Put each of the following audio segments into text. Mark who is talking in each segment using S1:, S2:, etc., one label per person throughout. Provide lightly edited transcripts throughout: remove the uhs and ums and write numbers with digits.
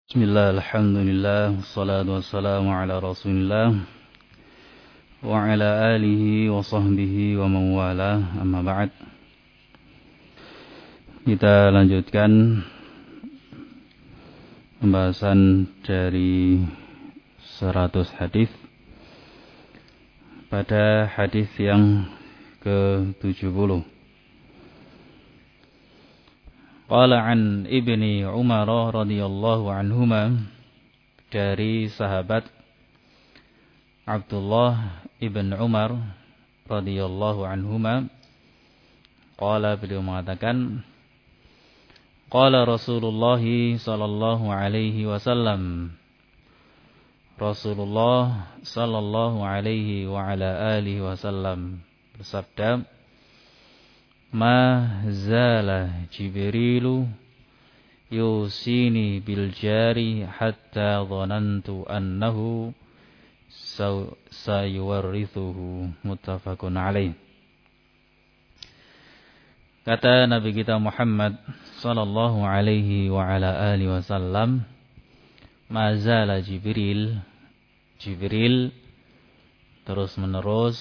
S1: Bismillah, alhamdulillah, wassalatu wassalamu ala rasulillah wa ala alihi wa sahbihi wa mawala, amma ba'd. Kita lanjutkan pembahasan dari 100 hadis pada hadis yang ke-70. Qala an Ibni Umar radhiyallahu anhuma, dari sahabat Abdullah ibn Umar radhiyallahu anhuma, qala, beliau mengatakan, qala Rasulullah sallallahu alaihi wasallam, Rasulullah sallallahu alaihi wa ala alihi wasallam bersabda, ma zala Jibrilu yusini bil jari hatta dhanantu annahu sayuwarrithuhu, muttafaqun alaih. Kata Nabi kita Muhammad sallallahu alaihi wa ala alihi wasallam, ma zala Jibril terus menerus,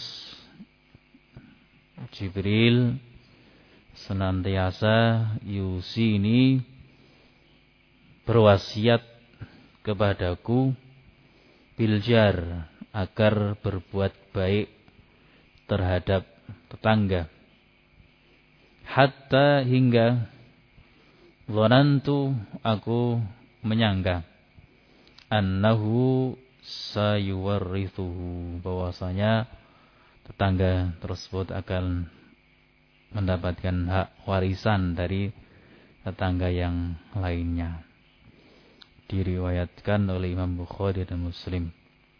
S1: Jibril senantiasa yusini berwasiat kepadaku, biljar, agar berbuat baik terhadap tetangga, hatta hingga, dhanantu, aku menyangka, annahu sayuwarrithuhu, bahwasanya tetangga tersebut akan mendapatkan hak warisan dari tetangga yang lainnya. Diriwayatkan oleh Imam Bukhari dan Muslim.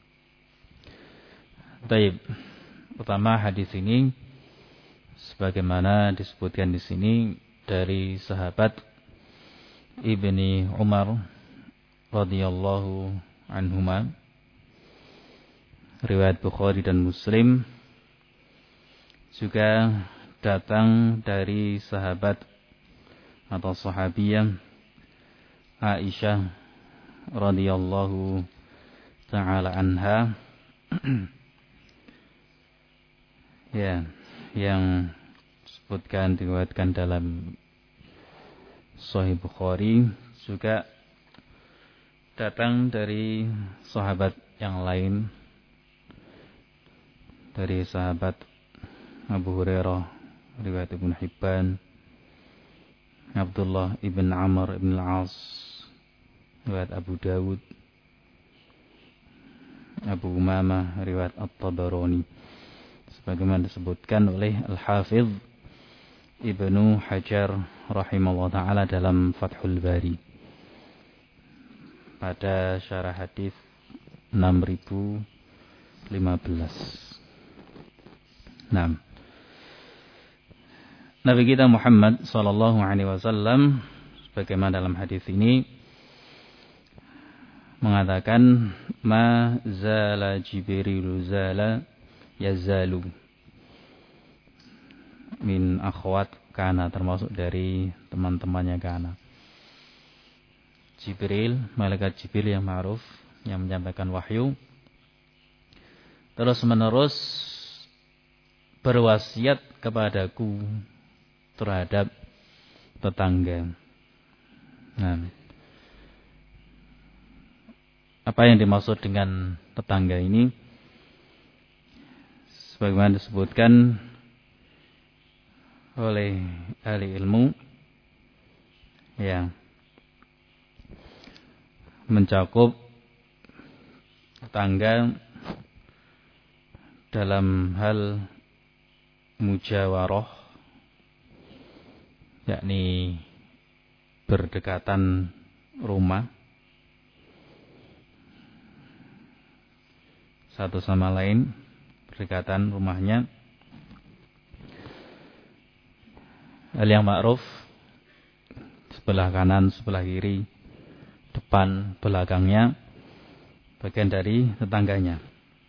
S1: Baik, pertama hadis ini sebagaimana disebutkan di sini dari sahabat Ibni Umar radhiyallahu anhuma, riwayat Bukhari dan Muslim, juga datang dari sahabat atau sahabiyah Aisyah radhiyallahu ta'ala anha, ya, yang disebutkan, diriwayatkan dalam Sahih Bukhari, juga datang dari sahabat yang lain, dari sahabat Abu Hurairah, riwayat Ibn Hibban, Abdullah ibn Amr ibn al-As, riwayat Abu Dawud, Abu Umamah, riwayat At-Tabarani, sebagaimana disebutkan oleh Al-Hafidh Ibnu Hajar rahimahullah ta'ala dalam Fathul Bari pada syarah hadis 6015. Nah, Nabi kita Muhammad sallallahu alaihi wasallam sebagaimana dalam hadis ini mengatakan, ma zala Jibrilu zala yazalu min akhwat kana, termasuk dari teman-temannya kana. Jibril, malaikat Jibril yang ma'ruf, yang menyampaikan wahyu, terus menerus berwasiat kepadaku terhadap tetangga. Nah, apa yang dimaksud dengan tetangga ini? Sebagaimana disebutkan oleh ahli ilmu, ya, mencakup tetangga dalam hal mujawarah, yakni berdekatan rumah satu sama lain, berdekatan rumahnya. Hal yang ma'ruf, sebelah kanan, sebelah kiri, depan, belakangnya, bagian dari tetangganya.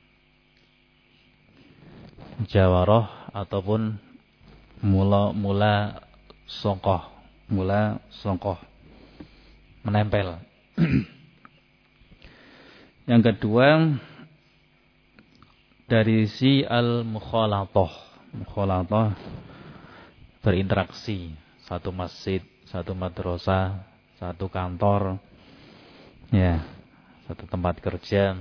S1: Jawarah ataupun mula songkoh, menempel. Yang kedua dari si al-mukhalatah. Mukhalatah berinteraksi, satu masjid, satu madrasah, satu kantor, ya, satu tempat kerja.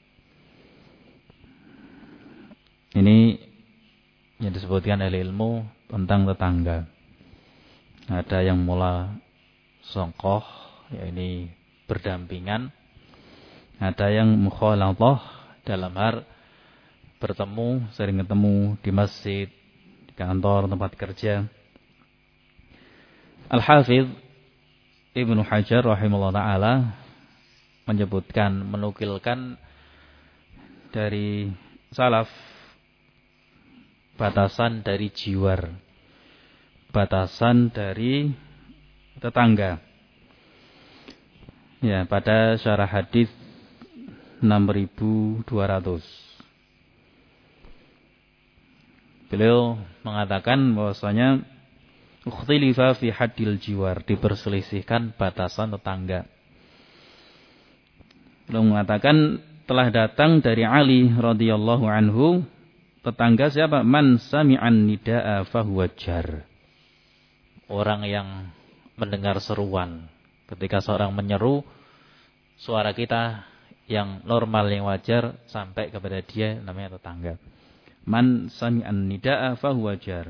S1: Ini yang disebutkan oleh ilmu tentang tetangga. Ada yang mula songkoh, ya ini berdampingan. Ada yang mukhalatah dalam hal bertemu, sering ketemu di masjid, di kantor, tempat kerja. Al-Hafidh Ibnu Hajar rahimahullah ta'ala menyebutkan, menukilkan dari salaf batasan dari jiwar, batasan dari tetangga. Ya, pada syarah hadis 6200. Beliau mengatakan bahwasanya ukhtilifa fi haddil jiwar, diperselisihkan batasan tetangga. Beliau mengatakan telah datang dari Ali radhiyallahu anhu, tetangga siapa? Man sami'an nidaa fahuwa jar. Orang yang mendengar seruan. Ketika seorang menyeru, suara kita yang normal, yang wajar sampai kepada dia, namanya tetangga. Man sami'an nidaa fahuwa jar.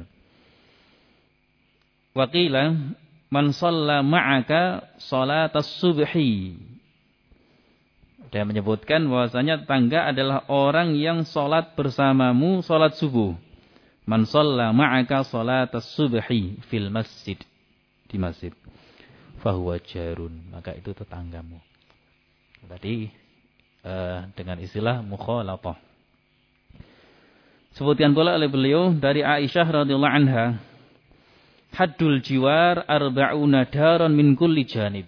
S1: Wa qila man shalla ma'aka shalatas subhi. Dia menyebutkan bahwasanya tetangga adalah orang yang salat bersamamu salat subuh. Man shalla ma'aka shalatas subhi fil masjid, di masjid. Fahuwa jarun, maka itu tetanggamu. Tadi dengan istilah mukhalatah. Sebutkan pula oleh beliau dari Aisyah radhiyallahu anha, haddul jiwar arba'una daron min kulli janib.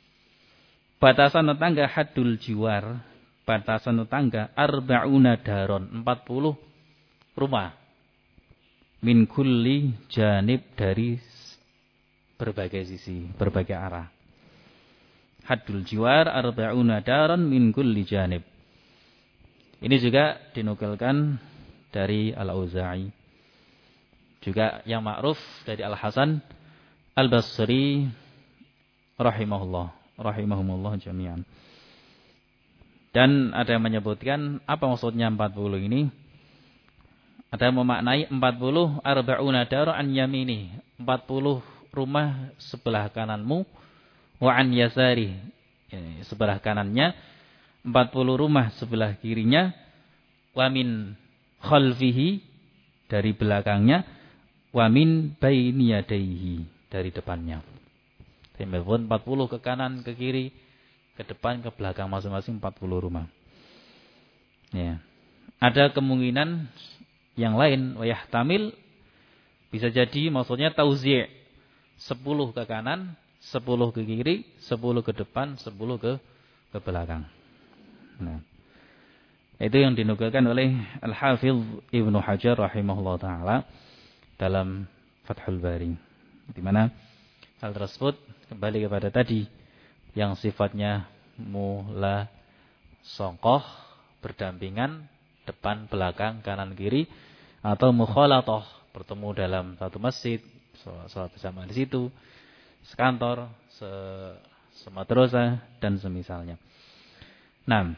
S1: Batasan tetangga, haddul jiwar, batasan tetangga, arba'una daron, 40 rumah. Min kulli janib, dari berbagai sisi, berbagai arah. Haddul jiwar arba'una daron min kulli janib. Ini juga dinukilkan dari Al-Auza'i. Juga yang ma'ruf dari Al-Hasan Al-Basri rahimahumullah jami'an. Dan ada yang menyebutkan apa maksudnya 40 ini? Ada yang memaknai 40 arba'una daron an yamini, 40 rumah sebelah kananmu, wa an yasari, sebelah kanannya, 40 rumah sebelah kirinya, wa min khalfihi, dari belakangnya, wa min baini yadayhi, dari depannya. Telepon 40 ke kanan, ke kiri, ke depan, ke belakang, masing-masing 40 rumah. Ya. Ada kemungkinan yang lain, wa yahtamil, bisa jadi maksudnya tauzi', 10 ke kanan, 10 ke kiri, 10 ke depan, 10 ke belakang. Nah, itu yang dinukilkan oleh Al-Hafidh Ibnu Hajar rahimahullah ta'ala dalam Fathul Bari. Di mana hal tersebut kembali kepada tadi yang sifatnya mula songkoh, berdampingan, depan, belakang, kanan, kiri, atau mukhalatah, bertemu dalam satu masjid, sholat bersama di situ, sekantor, semadrasah, dan semisalnya. Nah,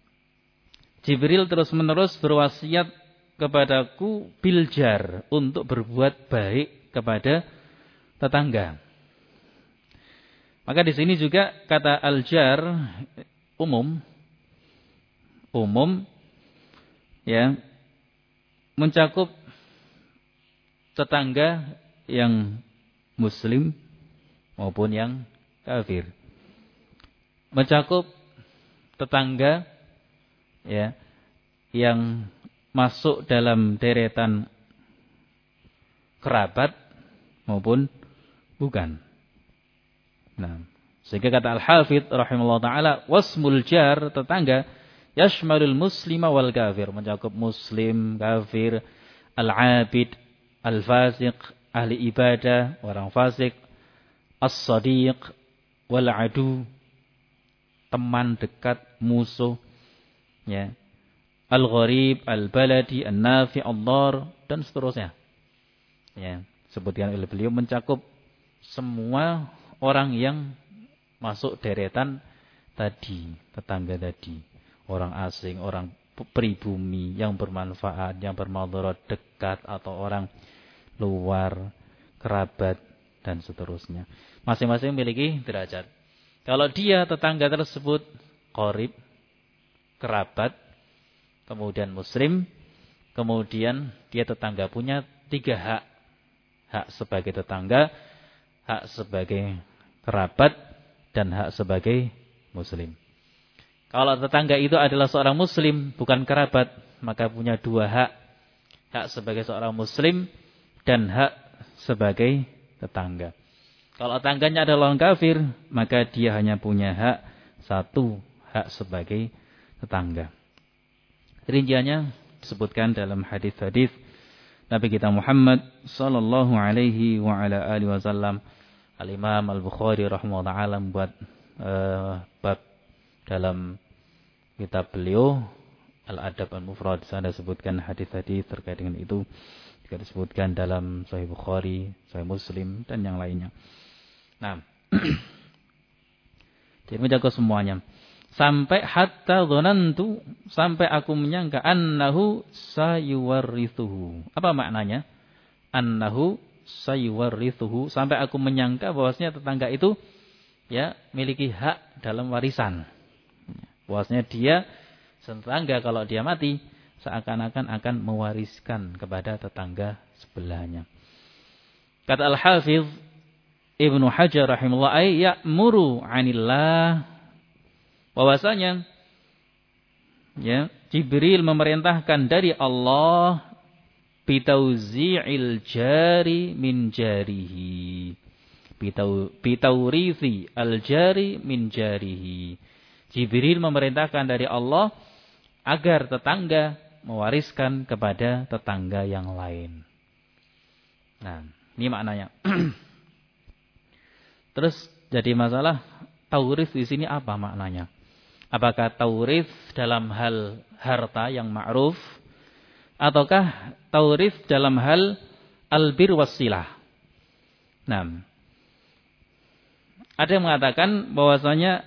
S1: Jibril terus-menerus berwasiat kepadaku biljar, untuk berbuat baik kepada tetangga. Maka di sini juga kata al-jar umum ya, mencakup tetangga yang muslim maupun yang kafir. Mencakup tetangga ya yang masuk dalam deretan kerabat maupun bukan. Nah, sehingga kata Al-Hafidh rahimahullah ta'ala, wasmul jar, tetangga, yashmalul muslima wal kafir, mencakup muslim, kafir, al-abid, al-fasiq, ahli ibadah, orang fasik, as-sadiq, wal adu, teman dekat, musuh, ya, al-gharib, al-baladi, an-nafi, ad-dar, dan seterusnya. Ya, sebutkan oleh beliau mencakup semua orang yang masuk deretan tadi, tetangga tadi. Orang asing, orang pribumi yang bermanfaat, yang bermadharat, dekat atau orang luar, kerabat dan seterusnya. Masing-masing memiliki derajat. Kalau dia tetangga tersebut qarib, kerabat, kemudian muslim, kemudian dia tetangga punya 3 hak. Hak sebagai tetangga, hak sebagai kerabat, dan hak sebagai muslim. Kalau tetangga itu adalah seorang muslim, bukan kerabat, maka punya 2 hak. Hak sebagai seorang muslim dan hak sebagai tetangga. Kalau tetangganya adalah orang kafir, maka dia hanya punya hak 1, hak sebagai tetangga. Rinciannya disebutkan dalam hadis-hadis Nabi kita Muhammad sallallahu alaihi wa ala alihi wasallam. Al-Imam Al-Bukhari rahimahullah ta'ala membuat bab dalam kitab beliau Al-Adab Al-Mufrad. Saya sebutkan hadis-hadis terkait dengan itu. Juga disebutkan dalam Sahih Bukhari, Sahih Muslim dan yang lainnya. Nah, jadi menjaga semuanya. Sampai hatta dzanantu, sampai aku menyangka annahu sayuwarrithuhu. Apa maknanya? Annahu sayuwarrithuhu, sampai aku menyangka bahwasanya tetangga itu ya memiliki hak dalam warisan. Bahwasanya dia tetangga kalau dia mati seakan-akan akan mewariskan kepada tetangga sebelahnya. Kata Al-Hafiz Ibnu Hajar rahimahullah, ay ya'muru 'anillah, bahwasanya ya Jibril memerintahkan dari Allah bitauzi'il jari min jarihi, bitaurithi al jari min jarihi. Jibril memerintahkan dari Allah agar tetangga mewariskan kepada tetangga yang lain. Nah, ini maknanya. Terus jadi masalah taurits di sini apa maknanya? Apakah taurits dalam hal harta yang ma'ruf ataukah taurits dalam hal albir wassilah? Nah, ada yang mengatakan bahwasanya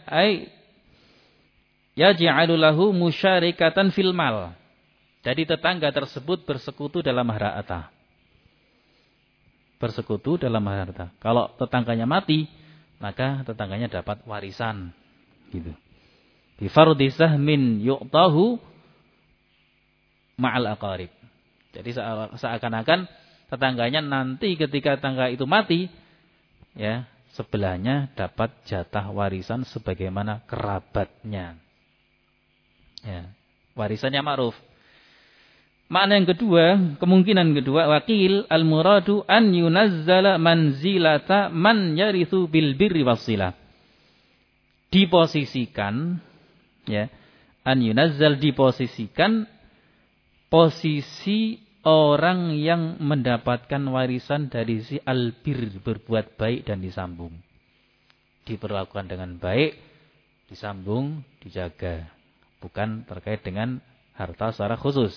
S1: yaj'alu lahu musyarikatan fil mal. Jadi tetangga tersebut bersekutu dalam harta. Bersekutu dalam harta. Kalau tetangganya mati, maka tetangganya dapat warisan. Gitu. Bi fardhi sahmin yu'tahu ma'al aqarib. Jadi seakan-akan tetangganya nanti ketika tetangga itu mati, ya, sebelahnya dapat jatah warisan sebagaimana kerabatnya. Ya, warisannya ma'ruf. Makna yang kedua, kemungkinan kedua, wakil al-muradu an yunazzala manzilata man yarithu bil birri wassilah. Diposisikan, ya, an yunazzal diposisikan posisi orang yang mendapatkan warisan dari si albir, berbuat baik dan disambung. Diperlakukan dengan baik, disambung, dijaga. Bukan terkait dengan harta secara khusus.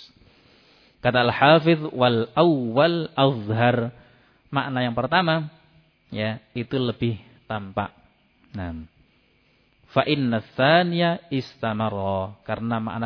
S1: Kata Al-Hafidh wal awwal azhar. Makna yang pertama, ya, itu lebih tampak. Nah, fa inna tsaniya istamarra. Karena makna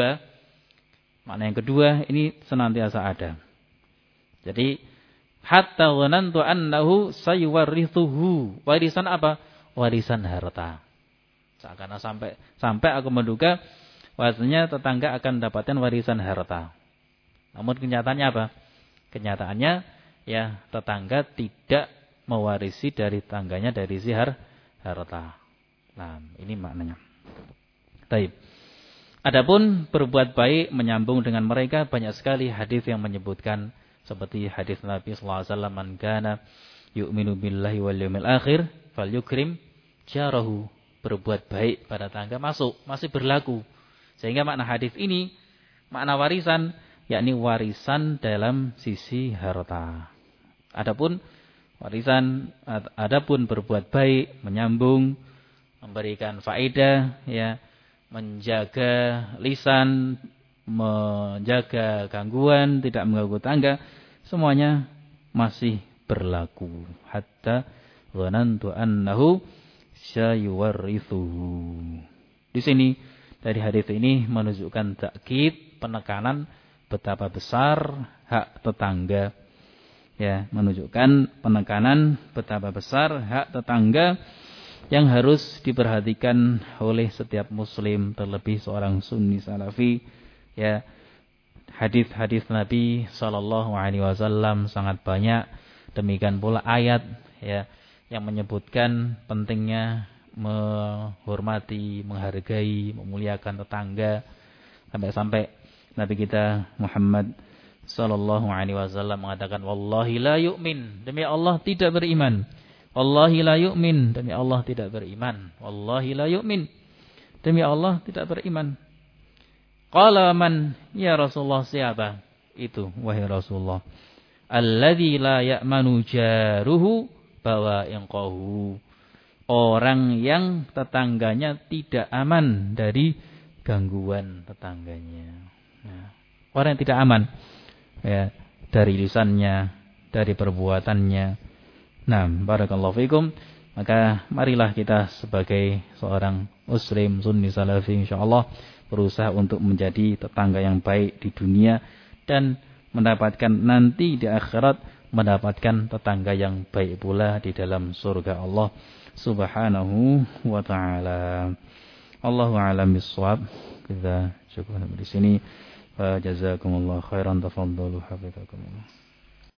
S1: yang kedua ini senantiasa ada. Jadi hatta dhanantu annahu sayuwarrithuhu. Warisan apa? Warisan harta. Karena sampai aku menduga bahwasanya tetangga akan mendapatkan warisan harta. Namun kenyataannya apa? Kenyataannya ya tetangga tidak mewarisi dari tetangganya dari si harta. Nah, ini maknanya. Baik. Adapun berbuat baik menyambung dengan mereka, banyak sekali hadis yang menyebutkan seperti hadis Nabi sallallahu alaihi wasallam, "Man kana yu'minu billahi wal yawmil akhir falyukrim jarahu." Berbuat baik pada tetangga masih berlaku. Sehingga makna hadis ini, makna warisan, yakni warisan dalam sisi harta. Adapun berbuat baik, menyambung, memberikan faedah, ya, menjaga lisan, menjaga gangguan, tidak mengganggu tangga, semuanya masih berlaku. Hatta dhanantu annahu sayuwarrithuhu. Di sini dari hadis ini menunjukkan takkid, penekanan betapa besar hak tetangga. Ya, menunjukkan penekanan betapa besar hak tetangga yang harus diperhatikan oleh setiap muslim, terlebih seorang sunni salafi. Ya, hadis-hadis Nabi sallallahu alaihi wasallam sangat banyak, demikian pula ayat ya yang menyebutkan pentingnya menghormati, menghargai, memuliakan tetangga. Sampai-sampai Nabi kita Muhammad sallallahu alaihi wasallam mengatakan, wallahi la yu'min, demi Allah tidak beriman. Wallahi la yu'min, demi Allah tidak beriman. Wallahi la yu'min, demi Allah tidak beriman. Qala man, ya Rasulullah, siapa itu wahai Rasulullah? Alladzi la ya'manu jaruhu bawa'iqahu, orang yang tetangganya tidak aman dari gangguan tetangganya. Nah, orang yang tidak aman ya, dari lisannya, dari perbuatannya. Nah, barakallahu fikum. Maka marilah kita sebagai seorang muslim sunni salafi insyaallah berusaha untuk menjadi tetangga yang baik di dunia dan mendapatkan nanti di akhirat mendapatkan tetangga yang baik pula di dalam surga Allah Subhanahu wa taala. Allahu a'lam bissawab. Kita cukup di sini. Jazakumullah khairan, tafadhalu hafizakumullah.